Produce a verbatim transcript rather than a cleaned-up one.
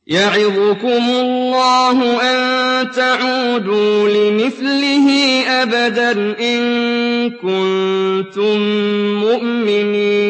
يَعِظُكُمُ اللَّهُ أَن تَعُودُوا لِمِثْلِهِ أَبَدًا إِن كُنتُم مُّؤْمِنِينَ